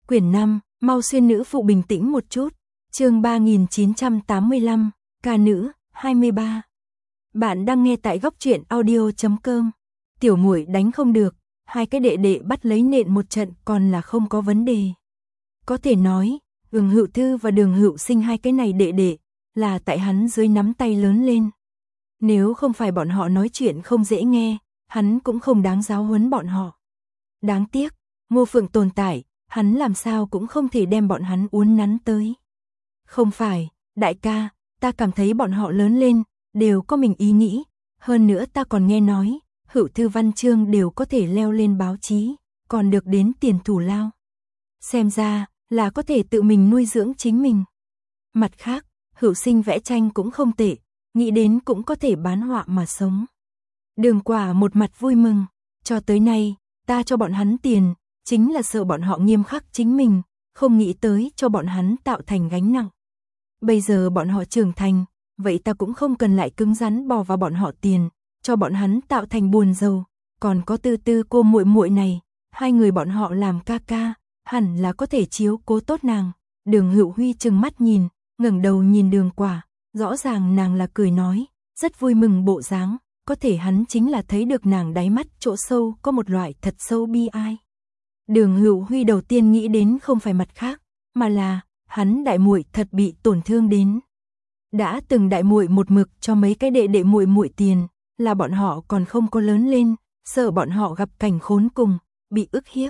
Quyển 5, mau xuyên nữ phụ bình tĩnh một chút. Chương 3985, ca nữ, 23. Bạn đang nghe tại góc truyện audio.com. Tiểu muội đánh không được, hai cái đệ đệ bắt lấy nện một trận còn là không có vấn đề. Có thể nói, Ưng Hựu Thư và Đường Hựu Sinh hai cái này đệ đệ, là tại hắn dưới nắm tay lớn lên. Nếu không phải bọn họ nói chuyện không dễ nghe, hắn cũng không đáng giáo huấn bọn họ. Đáng tiếc, Ngô Phượng tồn tại, hắn làm sao cũng không thể đem bọn hắn uốn nắn tới. Không phải, đại ca, ta cảm thấy bọn họ lớn lên, đều có mình ý nghĩ, hơn nữa ta còn nghe nói, Hựu Thư văn chương đều có thể leo lên báo chí, còn được đến tiền thù lao. Xem ra, là có thể tự mình nuôi dưỡng chính mình. Mặt khác, Hựu Sinh vẽ tranh cũng không tệ, nghĩ đến cũng có thể bán họa mà sống. Đường Quả một mặt vui mừng, cho tới nay, ta cho bọn hắn tiền, chính là sợ bọn họ nghiêm khắc chính mình, không nghĩ tới cho bọn hắn tạo thành gánh nặng. Bây giờ bọn họ trưởng thành, vậy ta cũng không cần lại cứng rắn bò vào bọn họ tiền, cho bọn hắn tạo thành buồn rầu. Còn có Tư Tư cô muội muội này, hai người bọn họ làm ca ca, hẳn là có thể chiếu cố tốt nàng. Đường Hựu Huy trừng mắt nhìn, ngẩng đầu nhìn Đường Quả, rõ ràng nàng là cười nói, rất vui mừng bộ dáng, có thể hắn chính là thấy được nàng đáy mắt chỗ sâu có một loại thật sâu bi ai. Đường Hựu Huy đầu tiên nghĩ đến không phải mặt khác, mà là hắn đại muội thật bị tổn thương đến. Đã từng đại muội một mực cho mấy cái đệ đệ muội muội tiền, là bọn họ còn không có lớn lên, sợ bọn họ gặp cảnh khốn cùng, bị ức hiếp.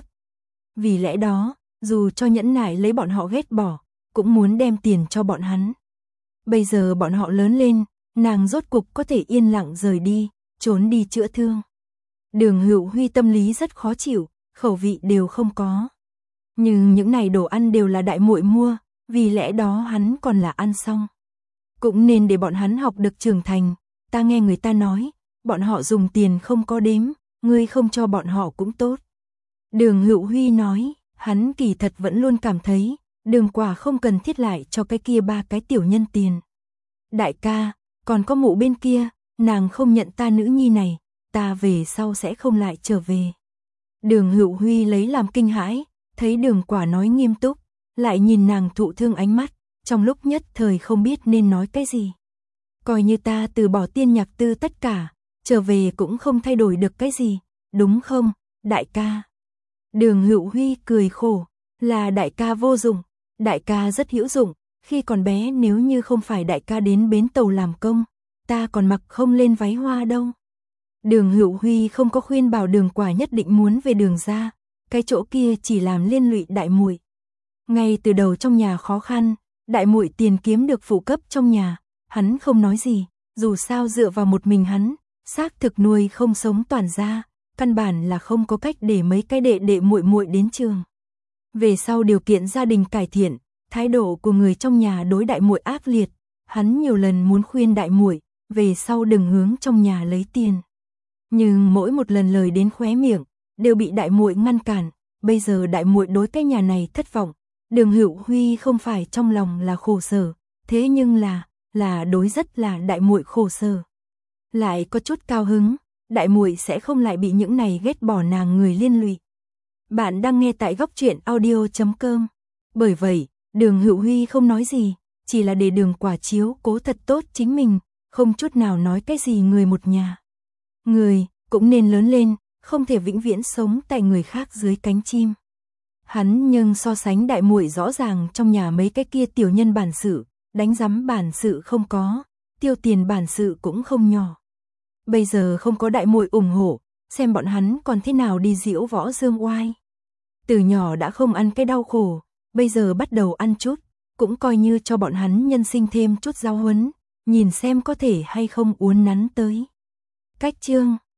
Vì lẽ đó, dù cho nhẫn nại lấy bọn họ ghét bỏ, cũng muốn đem tiền cho bọn hắn. Bây giờ bọn họ lớn lên, nàng rốt cục có thể yên lặng rời đi, trốn đi chữa thương. Đường Hựu Huy tâm lý rất khó chịu, khẩu vị đều không có. Nhưng những này đồ ăn đều là đại muội mua, vì lẽ đó hắn còn là ăn xong. Cũng nên để bọn hắn học được trưởng thành, ta nghe người ta nói, bọn họ dùng tiền không có đếm, ngươi không cho bọn họ cũng tốt. Đường Hựu Huy nói, hắn kỳ thật vẫn luôn cảm thấy, Đường Quả không cần thiết lại cho cái kia ba cái tiểu nhân tiền. Đại ca, còn có mụ bên kia, nàng không nhận ta nữ nhi này, ta về sau sẽ không lại trở về. Đường Hựu Huy lấy làm kinh hãi, thấy Đường Quả nói nghiêm túc, lại nhìn nàng thụ thương ánh mắt, trong lúc nhất thời không biết nên nói cái gì. Coi như ta từ bỏ Tiên Nhạc Tư tất cả, trở về cũng không thay đổi được cái gì, đúng không, đại ca? Đường Hựu Huy cười khổ, là đại ca vô dụng, đại ca rất hữu dụng, khi còn bé nếu như không phải đại ca đến bến tàu làm công, ta còn mặc không lên váy hoa đâu. Đường Hựu Huy không có khuyên bảo Đường Quả nhất định muốn về Đường ra, cái chỗ kia chỉ làm liên lụy đại muội. Ngay từ đầu trong nhà khó khăn, đại muội tiền kiếm được phụ cấp trong nhà, hắn không nói gì, dù sao dựa vào một mình hắn, xác thực nuôi không sống toàn gia, căn bản là không có cách để mấy cái đệ đệ muội muội đến trường. Về sau điều kiện gia đình cải thiện, thái độ của người trong nhà đối đại muội ác liệt, hắn nhiều lần muốn khuyên đại muội về sau đừng hướng trong nhà lấy tiền. Nhưng mỗi một lần lời đến khóe miệng đều bị đại muội ngăn cản, bây giờ đại muội đối cái nhà này thất vọng. Đường Hựu Huy không phải trong lòng là khổ sở, thế nhưng là đối rất là đại muội khổ sở. Lại có chút cao hứng, đại muội sẽ không lại bị những này ghét bỏ nàng người liên lụy. Bạn đang nghe tại góc truyện audio.com. Bởi vậy, Đường Hựu Huy không nói gì, chỉ là để Đường Quả chiếu cố thật tốt chính mình, không chút nào nói cái gì người một nhà. Người cũng nên lớn lên, không thể vĩnh viễn sống tại người khác dưới cánh chim. Hắn nhưng so sánh đại muội rõ ràng trong nhà mấy cái kia tiểu nhân bản sự, đánh rắm bản sự không có, tiêu tiền bản sự cũng không nhỏ. Bây giờ không có đại muội ủng hộ, xem bọn hắn còn thế nào đi diễu võ dương oai. Từ nhỏ đã không ăn cái đau khổ, bây giờ bắt đầu ăn chút, cũng coi như cho bọn hắn nhân sinh thêm chút giáo huấn, nhìn xem có thể hay không uốn nắn tới. Cách chương